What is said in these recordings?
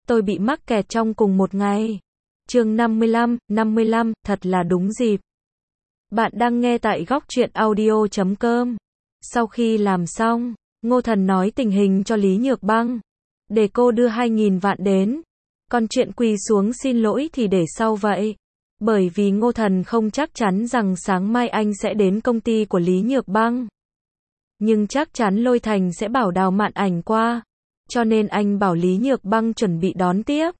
tôi bị mắc kẹt trong cùng một ngày. Chương 55, thật là đúng dịp. Bạn đang nghe tại góc truyện audio.com. Sau khi làm xong, Ngô Thần nói tình hình cho Lý Nhược Băng, để cô đưa 2.000 vạn đến. Còn chuyện quỳ xuống xin lỗi thì để sau vậy. Bởi vì Ngô Thần không chắc chắn rằng sáng mai anh sẽ đến công ty của Lý Nhược Băng. Nhưng chắc chắn Lôi Thành sẽ bảo Đào Mạn Ảnh qua. Cho nên anh bảo Lý Nhược Băng chuẩn bị đón tiếp.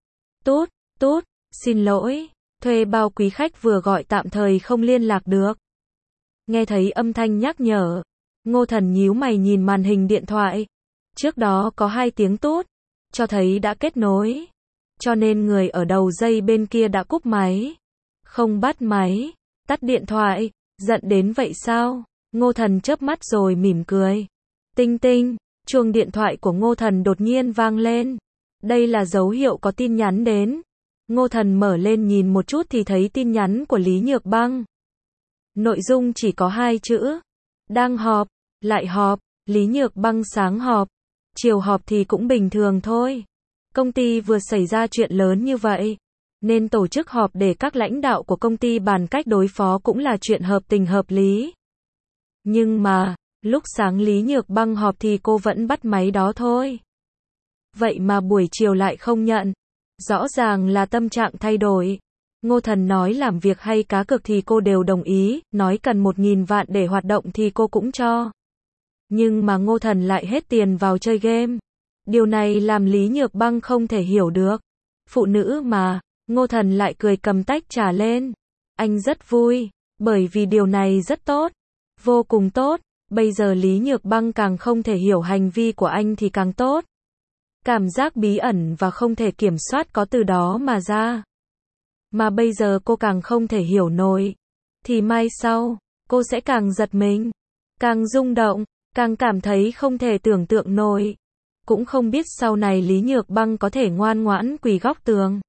Tút, xin lỗi, thuê bao quý khách vừa gọi tạm thời không liên lạc được. Nghe thấy âm thanh nhắc nhở, Ngô Thần nhíu mày nhìn màn hình điện thoại. Trước đó có 2 tiếng tút, cho thấy đã kết nối. Cho nên người ở đầu dây bên kia đã cúp máy. Không bắt máy, tắt điện thoại, giận đến vậy sao? Ngô Thần chớp mắt rồi mỉm cười. Tinh tinh, chuông điện thoại của Ngô Thần đột nhiên vang lên. Đây là dấu hiệu có tin nhắn đến. Ngô Thần mở lên nhìn một chút thì thấy tin nhắn của Lý Nhược Băng. Nội dung chỉ có 2 chữ. Đang họp, lại họp, Lý Nhược Băng sáng họp, chiều họp thì cũng bình thường thôi. Công ty vừa xảy ra chuyện lớn như vậy, nên tổ chức họp để các lãnh đạo của công ty bàn cách đối phó cũng là chuyện hợp tình hợp lý. Nhưng mà, lúc sáng Lý Nhược Băng họp thì cô vẫn bắt máy đó thôi. Vậy mà buổi chiều lại không nhận. Rõ ràng là tâm trạng thay đổi. Ngô Thần nói làm việc hay cá cược thì cô đều đồng ý, nói cần 1.000 vạn để hoạt động thì cô cũng cho. Nhưng mà Ngô Thần lại hết tiền vào chơi game. Điều này làm Lý Nhược Băng không thể hiểu được. Phụ nữ mà, Ngô Thần lại cười cầm tách trà lên. Anh rất vui, bởi vì điều này rất tốt. Vô cùng tốt, bây giờ Lý Nhược Băng càng không thể hiểu hành vi của anh thì càng tốt. Cảm giác bí ẩn và không thể kiểm soát có từ đó mà ra. Mà bây giờ cô càng không thể hiểu nổi. Thì mai sau, cô sẽ càng giật mình, càng rung động, càng cảm thấy không thể tưởng tượng nổi. Cũng không biết sau này Lý Nhược Băng có thể ngoan ngoãn quỳ góc tường.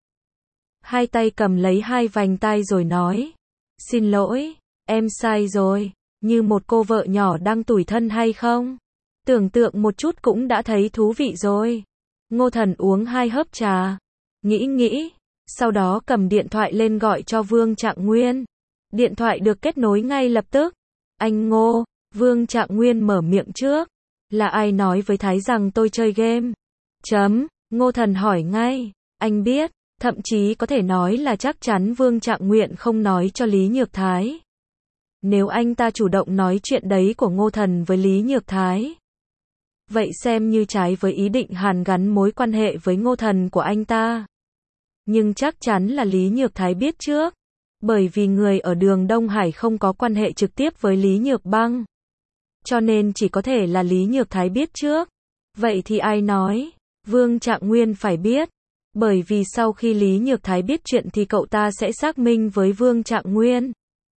Hai tay cầm lấy 2 vành tai rồi nói. Xin lỗi, em sai rồi. Như một cô vợ nhỏ đang tủi thân hay không? Tưởng tượng một chút cũng đã thấy thú vị rồi. Ngô Thần uống 2 hớp trà. Nghĩ. Sau đó cầm điện thoại lên gọi cho Vương Trạng Nguyên. Điện thoại được kết nối ngay lập tức. Anh Ngô, Vương Trạng Nguyên mở miệng trước. Là ai nói với Thái rằng tôi chơi game? Ngô Thần hỏi ngay. Anh biết, thậm chí có thể nói là chắc chắn Vương Trạng Nguyên không nói cho Lý Nhược Thái. Nếu anh ta chủ động nói chuyện đấy của Ngô Thần với Lý Nhược Thái, vậy xem như trái với ý định hàn gắn mối quan hệ với Ngô Thần của anh ta. Nhưng chắc chắn là Lý Nhược Thái biết trước. Bởi vì người ở đường Đông Hải không có quan hệ trực tiếp với Lý Nhược Băng. Cho nên chỉ có thể là Lý Nhược Thái biết trước. Vậy thì ai nói? Vương Trạng Nguyên phải biết. Bởi vì sau khi Lý Nhược Thái biết chuyện thì cậu ta sẽ xác minh với Vương Trạng Nguyên.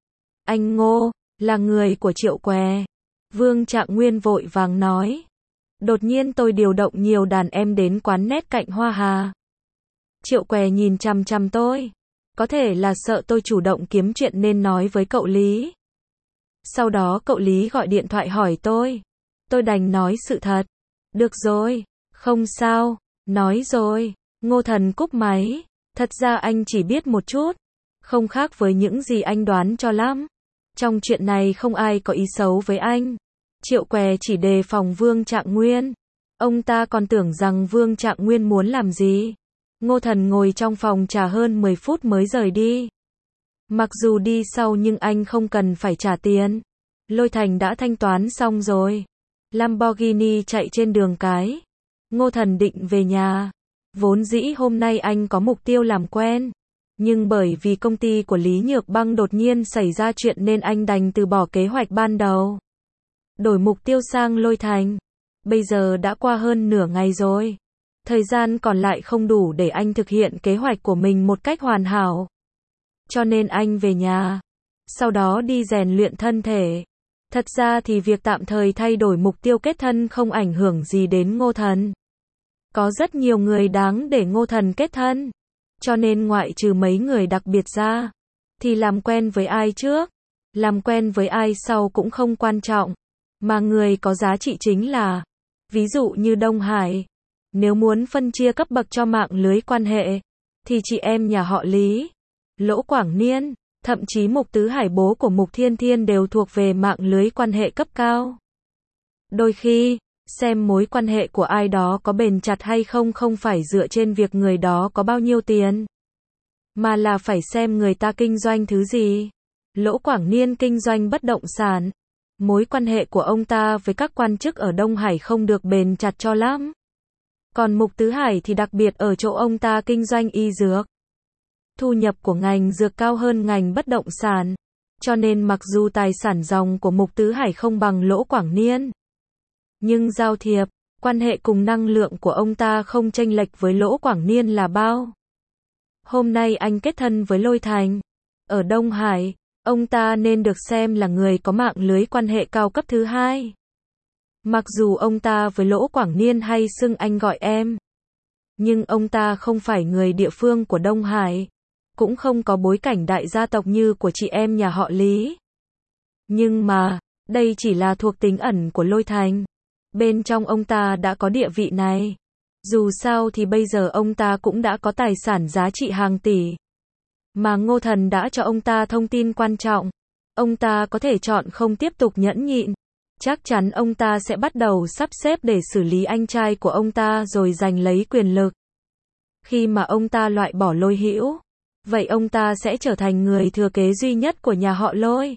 Anh Ngô, là người của Triệu Què. Vương Trạng Nguyên vội vàng nói. Đột nhiên tôi điều động nhiều đàn em đến quán nét cạnh Hoa Hà. Triệu Què nhìn chằm chằm tôi. Có thể là sợ tôi chủ động kiếm chuyện nên nói với cậu Lý. Sau đó cậu Lý gọi điện thoại hỏi tôi. Tôi đành nói sự thật. Được rồi, không sao, nói rồi. Ngô Thần cúp máy. Thật ra anh chỉ biết một chút. Không khác với những gì anh đoán cho lắm. Trong chuyện này không ai có ý xấu với anh. Triệu Què chỉ đề phòng Vương Trạng Nguyên. Ông ta còn tưởng rằng Vương Trạng Nguyên muốn làm gì. Ngô Thần ngồi trong phòng trà hơn 10 phút mới rời đi. Mặc dù đi sau nhưng anh không cần phải trả tiền. Lôi Thành đã thanh toán xong rồi. Lamborghini chạy trên đường cái. Ngô Thần định về nhà. Vốn dĩ hôm nay anh có mục tiêu làm quen. Nhưng bởi vì công ty của Lý Nhược Băng đột nhiên xảy ra chuyện nên anh đành từ bỏ kế hoạch ban đầu. Đổi mục tiêu sang Lôi Thành. Bây giờ đã qua hơn nửa ngày rồi. Thời gian còn lại không đủ để anh thực hiện kế hoạch của mình một cách hoàn hảo. Cho nên anh về nhà. Sau đó đi rèn luyện thân thể. Thật ra thì việc tạm thời thay đổi mục tiêu kết thân không ảnh hưởng gì đến Ngô Thần. Có rất nhiều người đáng để Ngô Thần kết thân. Cho nên ngoại trừ mấy người đặc biệt ra, thì làm quen với ai trước, làm quen với ai sau cũng không quan trọng. Mà người có giá trị chính là, ví dụ như Đông Hải. Nếu muốn phân chia cấp bậc cho mạng lưới quan hệ, thì chị em nhà họ Lý, Lỗ Quảng Niên, thậm chí Mục Tứ Hải bố của Mục Thiên Thiên đều thuộc về mạng lưới quan hệ cấp cao. Đôi khi, xem mối quan hệ của ai đó có bền chặt hay không không phải dựa trên việc người đó có bao nhiêu tiền, mà là phải xem người ta kinh doanh thứ gì. Lỗ Quảng Niên kinh doanh bất động sản. Mối quan hệ của ông ta với các quan chức ở Đông Hải không được bền chặt cho lắm. Còn Mục Tứ Hải thì đặc biệt ở chỗ ông ta kinh doanh y dược. Thu nhập của ngành dược cao hơn ngành bất động sản. Cho nên mặc dù tài sản ròng của Mục Tứ Hải không bằng Lỗ Quảng Niên, nhưng giao thiệp, quan hệ cùng năng lượng của ông ta không chênh lệch với Lỗ Quảng Niên là bao. Hôm nay anh kết thân với Lôi Thành. Ở Đông Hải, ông ta nên được xem là người có mạng lưới quan hệ cao cấp thứ hai. Mặc dù ông ta với Lỗ Quảng Niên hay xưng anh gọi em, nhưng ông ta không phải người địa phương của Đông Hải, cũng không có bối cảnh đại gia tộc như của chị em nhà họ Lý. Nhưng mà, đây chỉ là thuộc tính ẩn của Lôi Thành. Bên trong ông ta đã có địa vị này. Dù sao thì bây giờ ông ta cũng đã có tài sản giá trị hàng tỷ. Mà Ngô Thần đã cho ông ta thông tin quan trọng. Ông ta có thể chọn không tiếp tục nhẫn nhịn. Chắc chắn ông ta sẽ bắt đầu sắp xếp để xử lý anh trai của ông ta rồi giành lấy quyền lực. Khi mà ông ta loại bỏ Lôi Hữu, vậy ông ta sẽ trở thành người thừa kế duy nhất của nhà họ Lôi.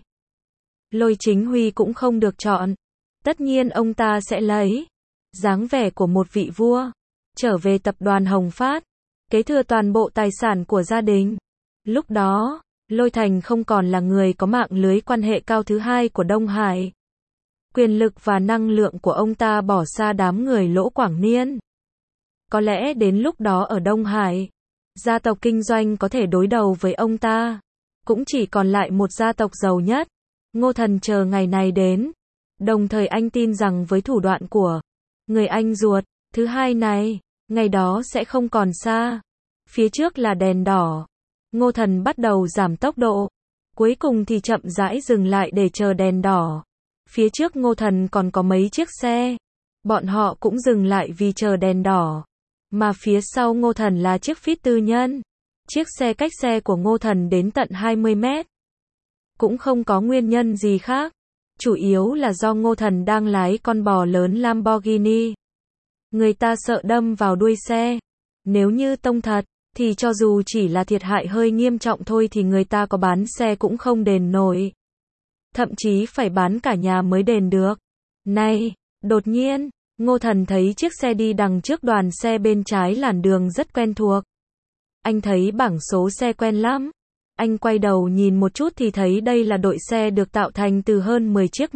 Lôi Chính Huy cũng không được chọn. Tất nhiên ông ta sẽ lấy dáng vẻ của một vị vua, trở về tập đoàn Hồng Phát, kế thừa toàn bộ tài sản của gia đình. Lúc đó, Lôi Thành không còn là người có mạng lưới quan hệ cao thứ hai của Đông Hải. Quyền lực và năng lượng của ông ta bỏ xa đám người Lỗ Quảng Niên. Có lẽ đến lúc đó ở Đông Hải, gia tộc kinh doanh có thể đối đầu với ông ta. Cũng chỉ còn lại một gia tộc giàu nhất. Ngô Thần chờ ngày này đến. Đồng thời anh tin rằng với thủ đoạn của người anh ruột thứ hai này, ngày đó sẽ không còn xa. Phía trước là đèn đỏ. Ngô Thần bắt đầu giảm tốc độ. Cuối cùng thì chậm rãi dừng lại để chờ đèn đỏ. Phía trước Ngô Thần còn có mấy chiếc xe. Bọn họ cũng dừng lại vì chờ đèn đỏ. Mà phía sau Ngô Thần là chiếc Fit tư nhân. Chiếc xe cách xe của Ngô Thần đến tận 20 mét. Cũng không có nguyên nhân gì khác. Chủ yếu là do Ngô Thần đang lái con bò lớn Lamborghini. Người ta sợ đâm vào đuôi xe. Nếu như tông thật, thì cho dù chỉ là thiệt hại hơi nghiêm trọng thôi thì người ta có bán xe cũng không đền nổi. Thậm chí phải bán cả nhà mới đền được. Này, đột nhiên, Ngô Thần thấy chiếc xe đi đằng trước đoàn xe bên trái làn đường rất quen thuộc. Anh thấy bảng số xe quen lắm. Anh quay đầu nhìn một chút thì thấy đây là đội xe được tạo thành từ hơn 10 chiếc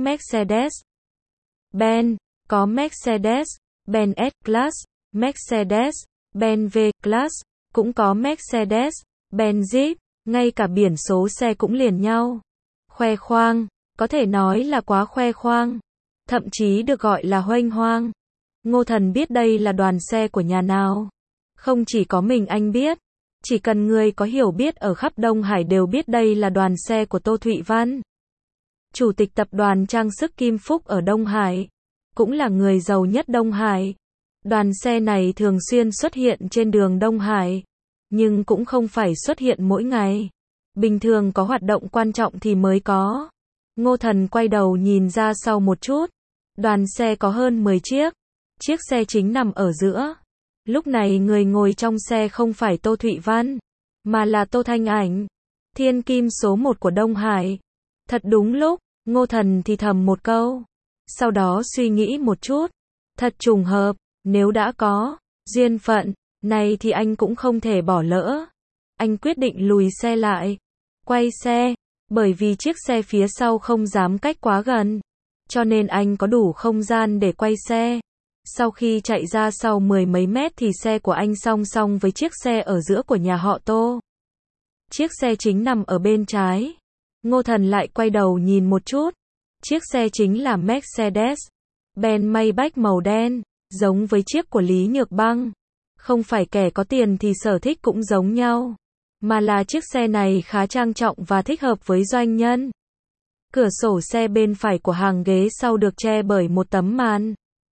Mercedes-Benz, có Mercedes-Benz S-Class, Mercedes-Benz V-Class, cũng có Mercedes-Benz Jeep, ngay cả biển số xe cũng liền nhau. Khoe khoang, có thể nói là quá khoe khoang, thậm chí được gọi là huênh hoang. Ngô Thần biết đây là đoàn xe của nhà nào. Không chỉ có mình anh biết. Chỉ cần người có hiểu biết ở khắp Đông Hải đều biết đây là đoàn xe của Tô Thụy Văn. Chủ tịch tập đoàn trang sức Kim Phúc ở Đông Hải. Cũng là người giàu nhất Đông Hải. Đoàn xe này thường xuyên xuất hiện trên đường Đông Hải. Nhưng cũng không phải xuất hiện mỗi ngày. Bình thường có hoạt động quan trọng thì mới có. Ngô Thần quay đầu nhìn ra sau một chút. Đoàn xe có hơn 10 chiếc. Chiếc xe chính nằm ở giữa. Lúc này người ngồi trong xe không phải Tô Thụy Văn, mà là Tô Thanh Ảnh, thiên kim số 1 của Đông Hải. Thật đúng lúc, Ngô Thần thì thầm một câu. Sau đó suy nghĩ một chút. Thật trùng hợp, nếu đã có duyên phận này thì anh cũng không thể bỏ lỡ. Anh quyết định lùi xe lại, quay xe, bởi vì chiếc xe phía sau không dám cách quá gần. Cho nên anh có đủ không gian để quay xe. Sau khi chạy ra sau 10 mấy mét thì xe của anh song song với chiếc xe ở giữa của nhà họ Tô. Chiếc xe chính nằm ở bên trái. Ngô Thần lại quay đầu nhìn một chút. Chiếc xe chính là Mercedes-Benz Maybach màu đen, giống với chiếc của Lý Nhược Băng. Không phải kẻ có tiền thì sở thích cũng giống nhau, mà là chiếc xe này khá trang trọng và thích hợp với doanh nhân. Cửa sổ xe bên phải của hàng ghế sau được che bởi một tấm màn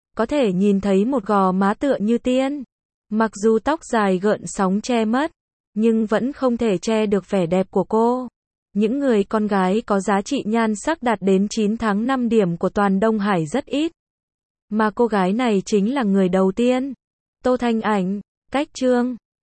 có thể nhìn thấy một gò má tựa như tiên. Mặc dù tóc dài gợn sóng che mất, nhưng vẫn không thể che được vẻ đẹp của cô. Những người con gái có giá trị nhan sắc đạt đến 9 tháng 5 điểm của toàn Đông Hải rất ít. Mà cô gái này chính là người đầu tiên. Tô Thanh Ảnh, Cách Chương